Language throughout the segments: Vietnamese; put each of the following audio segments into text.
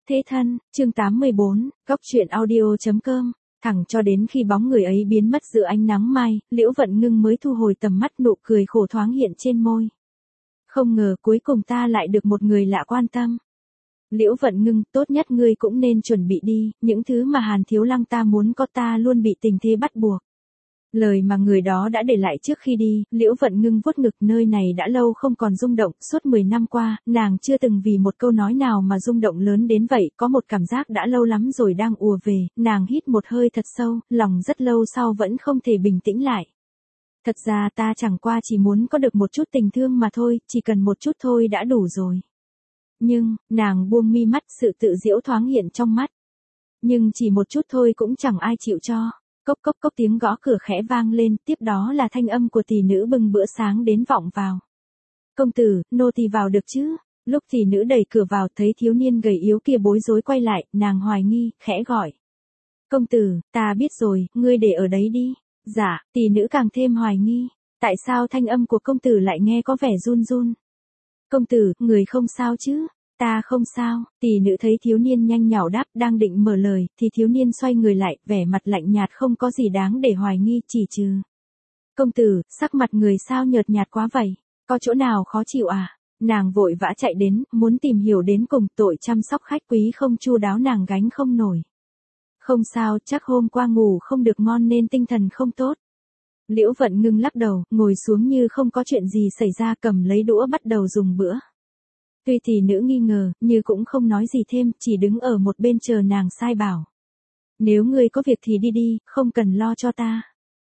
Thế thân, chương 84, góc truyện audio.com. Thẳng cho đến khi bóng người ấy biến mất giữa ánh nắng mai, Liễu Vận Ngưng mới thu hồi tầm mắt, nụ cười khổ thoáng hiện trên môi. Không ngờ cuối cùng ta lại được một người lạ quan tâm. Liễu Vận Ngưng, tốt nhất ngươi cũng nên chuẩn bị đi, những thứ mà Hàn Thiếu Lăng ta muốn có ta luôn bị tình thế bắt buộc. Lời mà người đó đã để lại trước khi đi, Liễu Vận Ngưng vuốt ngực, nơi này đã lâu không còn rung động, suốt 10 năm qua, nàng chưa từng vì một câu nói nào mà rung động lớn đến vậy, có một cảm giác đã lâu lắm rồi đang ùa về, nàng hít một hơi thật sâu, lòng rất lâu sau vẫn không thể bình tĩnh lại. Thật ra ta chẳng qua chỉ muốn có được một chút tình thương mà thôi, chỉ cần một chút thôi đã đủ rồi. Nhưng, nàng buông mi mắt, sự tự giễu thoáng hiện trong mắt. Nhưng chỉ một chút thôi cũng chẳng ai chịu cho. Cốc cốc cốc, tiếng gõ cửa khẽ vang lên, tiếp đó là thanh âm của tỷ nữ bưng bữa sáng đến vọng vào. Công tử, nô tỳ vào được chứ? Lúc tỷ nữ đẩy cửa vào thấy thiếu niên gầy yếu kia bối rối quay lại, nàng hoài nghi, khẽ gọi. Công tử, ta biết rồi, ngươi để ở đấy đi. Dạ, tỷ nữ càng thêm hoài nghi. Tại sao thanh âm của công tử lại nghe có vẻ run run? Công tử, người không sao chứ? Ta không sao, tỷ nữ thấy thiếu niên nhanh nhảu đáp, đang định mở lời, thì thiếu niên xoay người lại, vẻ mặt lạnh nhạt không có gì đáng để hoài nghi, chỉ trừ. Công tử, sắc mặt người sao nhợt nhạt quá vậy, có chỗ nào khó chịu à? Nàng vội vã chạy đến, muốn tìm hiểu đến cùng, tội chăm sóc khách quý không chu đáo nàng gánh không nổi. Không sao, chắc hôm qua ngủ không được ngon nên tinh thần không tốt. Liễu Vận Ngưng lắc đầu, ngồi xuống như không có chuyện gì xảy ra, cầm lấy đũa bắt đầu dùng bữa. Tuy tỷ nữ nghi ngờ, nhưng cũng không nói gì thêm, chỉ đứng ở một bên chờ nàng sai bảo. Nếu ngươi có việc thì đi đi, không cần lo cho ta.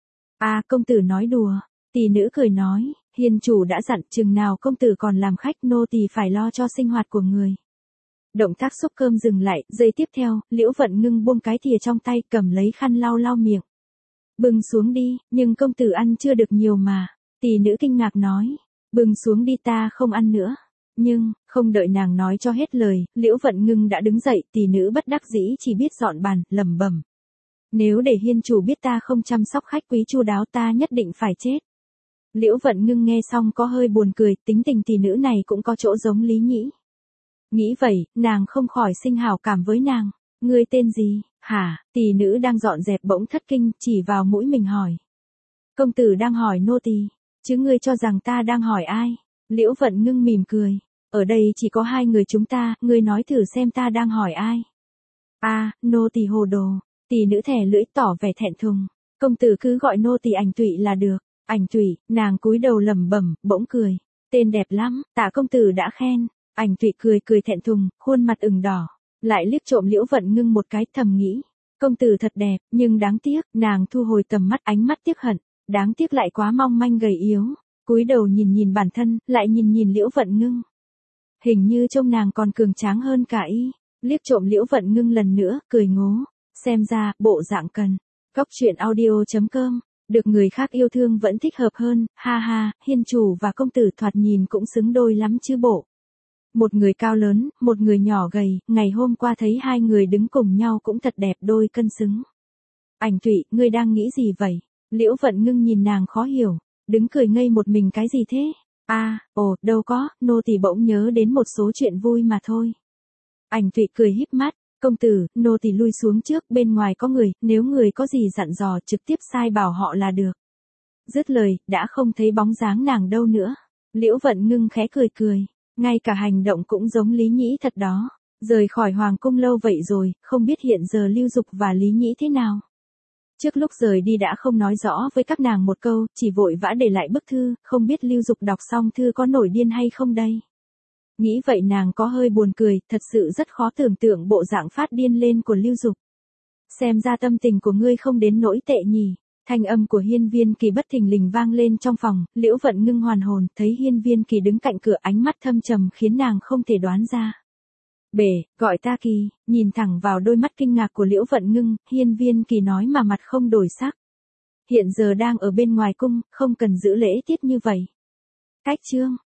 À, công tử nói đùa. Tỷ nữ cười nói, hiền chủ đã dặn, chừng nào công tử còn làm khách, nô tỳ phải lo cho sinh hoạt của người. Động tác xúc cơm dừng lại, giây tiếp theo, Liễu Vận Ngưng buông cái thìa trong tay, cầm lấy khăn lau lau miệng. Bưng xuống đi, nhưng công tử ăn chưa được nhiều mà. Tỷ nữ kinh ngạc nói, bưng xuống đi, ta không ăn nữa. Nhưng, không đợi nàng nói cho hết lời, Liễu Vận Ngưng đã đứng dậy, tỷ nữ bất đắc dĩ chỉ biết dọn bàn, lẩm bẩm. Nếu để hiên chủ biết ta không chăm sóc khách quý chu đáo, ta nhất định phải chết. Liễu Vận Ngưng nghe xong có hơi buồn cười, tính tình tỷ nữ này cũng có chỗ giống Lý Nhĩ. Nghĩ vậy, nàng không khỏi sinh hảo cảm với nàng. Ngươi tên gì? Hả? Tỷ nữ đang dọn dẹp bỗng thất kinh, chỉ vào mũi mình hỏi. Công tử đang hỏi nô tỳ, chứ ngươi cho rằng ta đang hỏi ai? Liễu Vận Ngưng mỉm cười. Ở đây chỉ có hai người chúng ta, ngươi nói thử xem ta đang hỏi ai. À, nô tỳ hồ đồ. Tỷ nữ thè lưỡi tỏ vẻ thẹn thùng. Công tử cứ gọi nô tỳ Ảnh Tụy là được. Ảnh Tụy, nàng cúi đầu lẩm bẩm, bỗng cười. Tên đẹp lắm, tạ công tử đã khen. Ảnh Tụy cười cười thẹn thùng, khuôn mặt ửng đỏ. Lại liếc trộm Liễu Vận Ngưng một cái, thầm nghĩ. Công tử thật đẹp, nhưng đáng tiếc, nàng thu hồi tầm mắt, ánh mắt tiếc hận. Đáng tiếc lại quá mong manh gầy yếu. Cúi đầu nhìn nhìn bản thân, lại nhìn nhìn Liễu Vận Ngưng. Hình như trông nàng còn cường tráng hơn cả y. Liếc trộm Liễu Vận Ngưng lần nữa, cười ngố. Xem ra, bộ dạng cần. Góc truyện audio.com. Được người khác yêu thương vẫn thích hợp hơn, ha ha, hiên chủ và công tử thoạt nhìn cũng xứng đôi lắm chứ bộ. Một người cao lớn, một người nhỏ gầy, ngày hôm qua thấy hai người đứng cùng nhau cũng thật đẹp, đôi cân xứng. Ảnh Tụy, ngươi đang nghĩ gì vậy? Liễu Vận Ngưng nhìn nàng khó hiểu, đứng cười ngây một mình cái gì thế? À, đâu có, nô tỳ bỗng nhớ đến một số chuyện vui mà thôi. Ảnh Tụy cười híp mắt, công tử, nô tỳ lui xuống trước, bên ngoài có người, nếu người có gì dặn dò trực tiếp sai bảo họ là được. Dứt lời, đã không thấy bóng dáng nàng đâu nữa. Liễu Vận Ngưng khẽ cười cười, ngay cả hành động cũng giống Lý Nhĩ thật đó. Rời khỏi hoàng cung lâu vậy rồi, không biết hiện giờ Lưu Dục và Lý Nhĩ thế nào. Trước lúc rời đi đã không nói rõ với các nàng một câu, chỉ vội vã để lại bức thư, không biết Lưu Dục đọc xong thư có nổi điên hay không đây. Nghĩ vậy nàng có hơi buồn cười, thật sự rất khó tưởng tượng bộ dạng phát điên lên của Lưu Dục. Xem ra tâm tình của ngươi không đến nỗi tệ nhỉ. Thanh âm của Hiên Viên Kỳ bất thình lình vang lên trong phòng, Liễu Vận Ngưng hoàn hồn, thấy Hiên Viên Kỳ đứng cạnh cửa, ánh mắt thâm trầm khiến nàng không thể đoán ra. Bể, gọi ta Kỳ, nhìn thẳng vào đôi mắt kinh ngạc của Liễu Vận Ngưng, Hiên Viên Kỳ nói mà mặt không đổi sắc. Hiện giờ đang ở bên ngoài cung, không cần giữ lễ tiết như vậy. Cách chương.